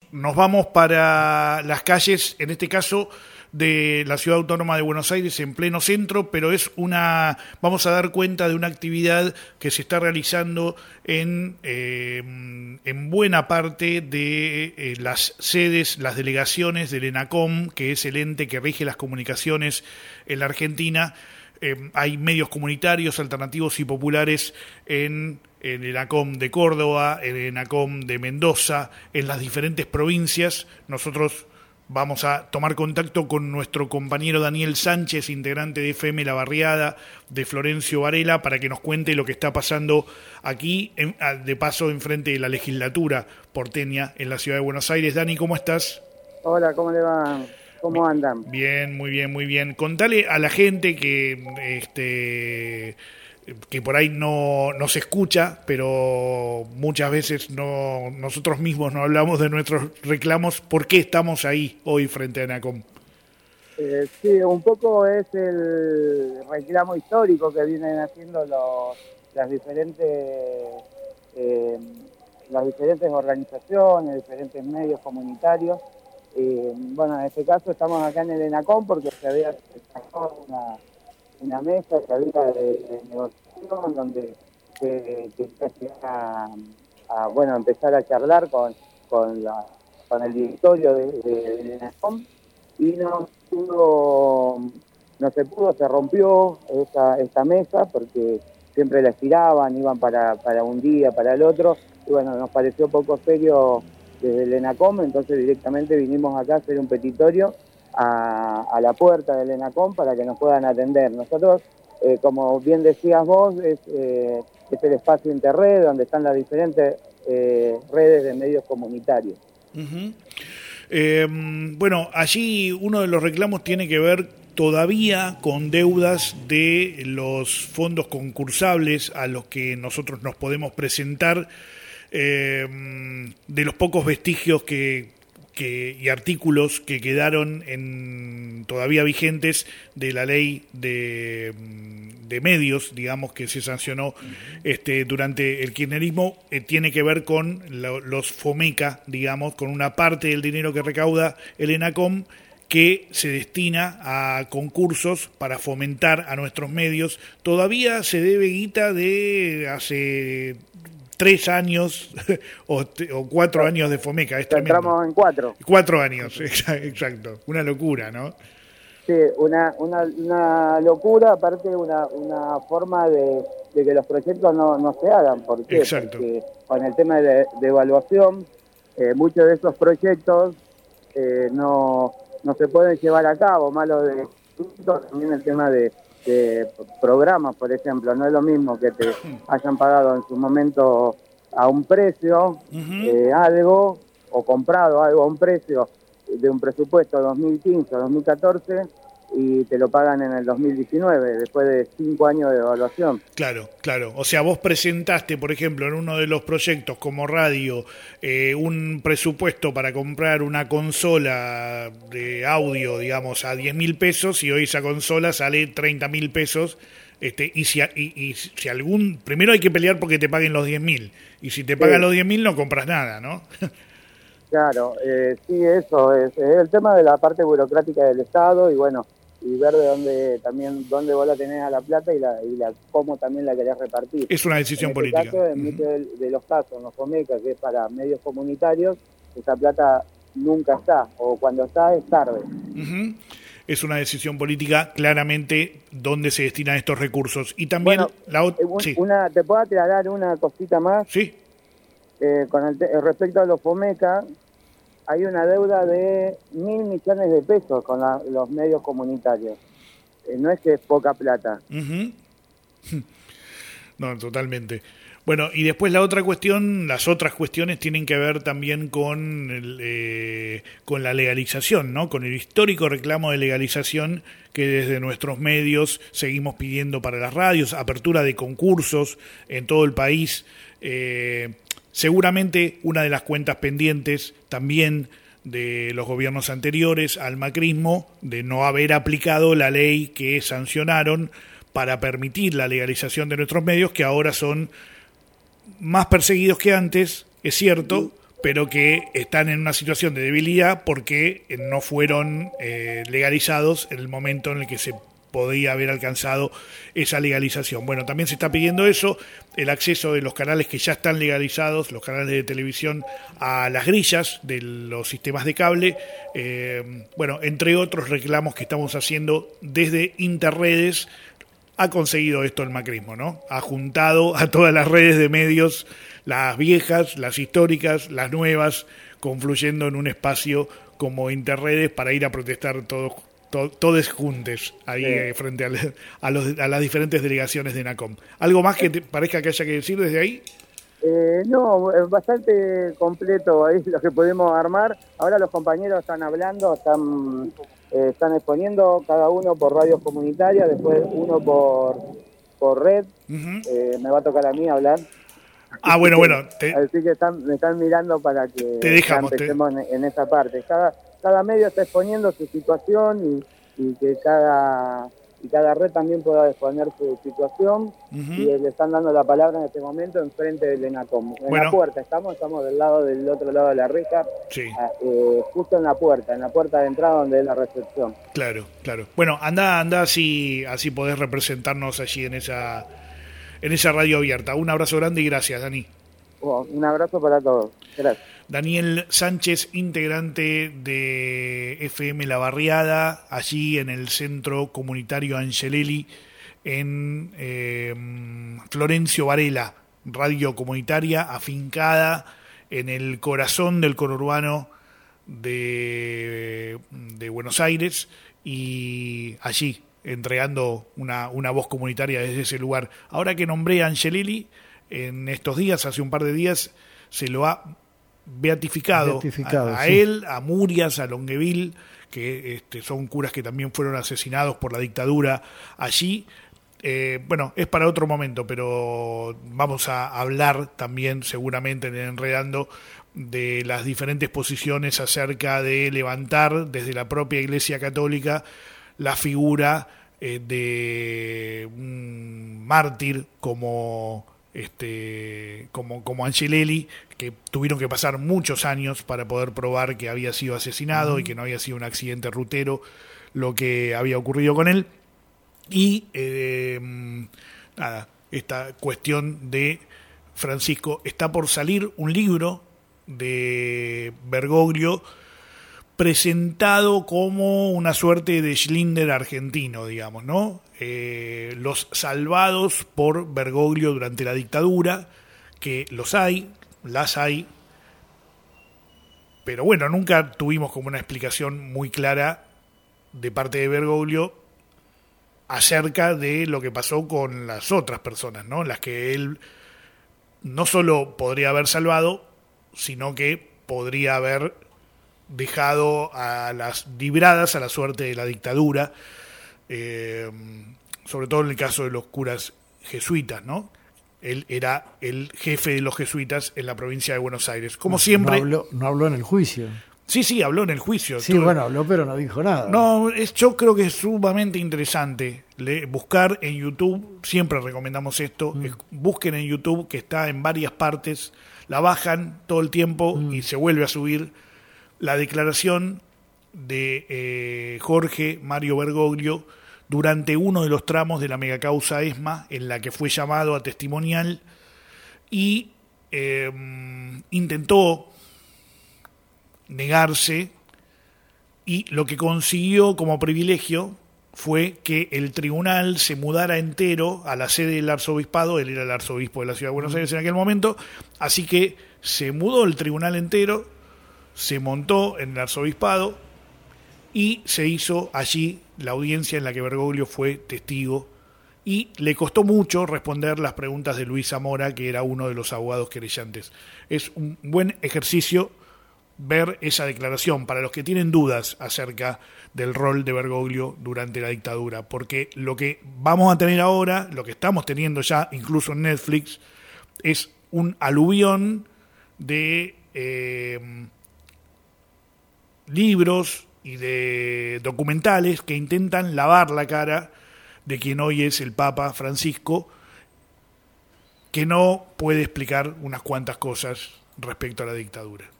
nos vamos para las calles, en este caso de la Ciudad Autónoma de Buenos Aires, en pleno centro, pero vamos a dar cuenta de una actividad que se está realizando en buena parte de las sedes, las delegaciones del ENACOM, que es el ente que rige las comunicaciones en la Argentina. Hay medios comunitarios, alternativos y populares en el ENACOM de Córdoba, en el ENACOM de Mendoza, en las diferentes provincias. Nosotros vamos a tomar contacto con nuestro compañero Daniel Sánchez, integrante de FM La Barriada, de Florencio Varela, para que nos cuente lo que está pasando aquí, de paso, enfrente de la legislatura porteña en la Ciudad de Buenos Aires. Dani, ¿cómo estás? Hola, ¿cómo le va? ¿Cómo andan? Bien, muy bien, muy bien. Contale a la gente que por ahí no se escucha, pero muchas veces nosotros mismos no hablamos de nuestros reclamos. ¿Por qué estamos ahí hoy frente a ENACOM? Sí, un poco es el reclamo histórico que vienen haciendo las diferentes organizaciones, diferentes medios comunitarios. Bueno, en este caso estamos acá en el ENACOM porque se había sacado una mesa que había de negociación donde se empezar a charlar con el directorio del ENACOM, y se rompió esta mesa porque siempre la estiraban, iban para un día, para el otro, y bueno, nos pareció poco serio desde el ENACOM, entonces directamente vinimos acá a hacer un petitorio a la puerta del ENACOM para que nos puedan atender. Nosotros, como bien decías vos, es el espacio Interred, donde están las diferentes redes de medios comunitarios. Uh-huh. Bueno, allí uno de los reclamos tiene que ver todavía con deudas de los fondos concursables a los que nosotros nos podemos presentar, de los pocos vestigios y artículos que quedaron todavía vigentes de la ley de medios, digamos, que se sancionó durante el kirchnerismo. Tiene que ver con los FOMECA, digamos, con una parte del dinero que recauda el ENACOM que se destina a concursos para fomentar a nuestros medios. Todavía se debe guita de hace 3 años o 4 años de FOMECA. Es tremendo. Entramos en 4. 4 años, exacto. Una locura, ¿no? Sí, una locura, aparte una forma de que los proyectos no se hagan. ¿Por qué? Exacto. Porque con el tema de evaluación, muchos de esos proyectos no se pueden llevar a cabo. Malo de también el tema de programas, por ejemplo. No es lo mismo que te hayan pagado en su momento a un precio algo, o comprado algo a un precio de un presupuesto 2015 o 2014, y te lo pagan en el 2019, después de 5 años de evaluación. Claro. O sea, vos presentaste, por ejemplo, en uno de los proyectos como radio, un presupuesto para comprar una consola de audio, digamos, a 10.000 pesos, y hoy esa consola sale 30.000 pesos. Y si primero hay que pelear porque te paguen los 10.000, y si te pagan los 10.000 no compras nada, ¿no? Claro, sí, eso es el tema de la parte burocrática del Estado, y bueno, y ver dónde vos la tenés a la plata y cómo también la querés repartir. Es una decisión política. Caso, en muchos de los casos, los FOMECA, que es para medios comunitarios, esa plata nunca está, o cuando está es tarde. Uh-huh. Es una decisión política, claramente, dónde se destinan estos recursos. Y también sí. ¿Te puedo aclarar una cosita más? Sí. Con respecto a los FOMECA, hay una deuda de 1.000 millones de pesos con los medios comunitarios. No es que es poca plata. Uh-huh. No, totalmente. Bueno, y después las otras cuestiones tienen que ver también con la legalización, ¿no? Con el histórico reclamo de legalización que desde nuestros medios seguimos pidiendo para las radios, apertura de concursos en todo el país. Seguramente una de las cuentas pendientes también de los gobiernos anteriores al macrismo, de no haber aplicado la ley que sancionaron para permitir la legalización de nuestros medios, que ahora son más perseguidos que antes, es cierto, pero que están en una situación de debilidad porque no fueron legalizados en el momento en el que se podía haber alcanzado esa legalización. Bueno, también se está pidiendo eso, el acceso de los canales que ya están legalizados, los canales de televisión, a las grillas de los sistemas de cable, bueno, entre otros reclamos que estamos haciendo desde Interredes. Ha conseguido esto el macrismo, ¿no? Ha juntado a todas las redes de medios, las viejas, las históricas, las nuevas, confluyendo en un espacio como Interredes para ir a protestar todos juntos ahí frente a las diferentes delegaciones de NACOM. ¿Algo más que te parezca que haya que decir desde ahí? No, es bastante completo ahí lo que podemos armar. Ahora los compañeros están hablando, están exponiendo cada uno por radios comunitarias, después uno por red. Me va a tocar a mí hablar. Bueno. Así que me están mirando para que empecemos en esa parte. Cada medio está exponiendo su situación y que cada red también pueda exponer su situación. Y le están dando la palabra en este momento enfrente del ENACOM. La puerta, estamos del otro lado de la reja, sí. Justo en la puerta de entrada donde es la recepción. Claro. Bueno, anda así podés representarnos allí en esa radio abierta. Un abrazo grande y gracias, Dani. Un abrazo para todos. Gracias. Daniel Sánchez, integrante de FM La Barriada, allí en el Centro Comunitario Angelelli, en Florencio Varela, radio comunitaria afincada en el corazón del conurbano de Buenos Aires, y allí entregando una voz comunitaria desde ese lugar. Ahora que nombré a Angelelli, en estos días, hace un par de días, se lo ha beatificado a sí. Él, a Murias, a Longueville, que son curas que también fueron asesinados por la dictadura allí. Bueno, es para otro momento, pero vamos a hablar también seguramente en Enredando de las diferentes posiciones acerca de levantar desde la propia Iglesia Católica la figura de un mártir como Angelelli, que tuvieron que pasar muchos años para poder probar que había sido asesinado y que no había sido un accidente rutero lo que había ocurrido con él. Y esta cuestión de Francisco. Está por salir un libro de Bergoglio presentado como una suerte de Schindler argentino, digamos, ¿no? Los salvados por Bergoglio durante la dictadura, que las hay, pero bueno, nunca tuvimos como una explicación muy clara de parte de Bergoglio acerca de lo que pasó con las otras personas, ¿no? Las que él no solo podría haber salvado, sino que podría haber dejado a las libradas a la suerte de la dictadura, sobre todo en el caso de los curas jesuitas, ¿no? Él era el jefe de los jesuitas en la provincia de Buenos Aires. Como siempre... No habló en el juicio. Sí, habló en el juicio. Sí, bueno, habló, pero no dijo nada. No, yo creo que es sumamente interesante buscar en YouTube, siempre recomendamos esto, busquen en YouTube, que está en varias partes, la bajan todo el tiempo y se vuelve a subir, la declaración de Jorge Mario Bergoglio durante uno de los tramos de la megacausa ESMA, en la que fue llamado a testimonial y intentó negarse, y lo que consiguió como privilegio fue que el tribunal se mudara entero a la sede del arzobispado. Él era el arzobispo de la ciudad de Buenos Aires en aquel momento, así que se mudó el tribunal entero, se montó en el arzobispado y se hizo allí la audiencia en la que Bergoglio fue testigo, y le costó mucho responder las preguntas de Luis Zamora, que era uno de los abogados querellantes. Es un buen ejercicio ver esa declaración para los que tienen dudas acerca del rol de Bergoglio durante la dictadura, porque lo que vamos a tener ahora, lo que estamos teniendo ya incluso en Netflix, es un aluvión de libros y de documentales que intentan lavar la cara de quien hoy es el Papa Francisco, que no puede explicar unas cuantas cosas respecto a la dictadura.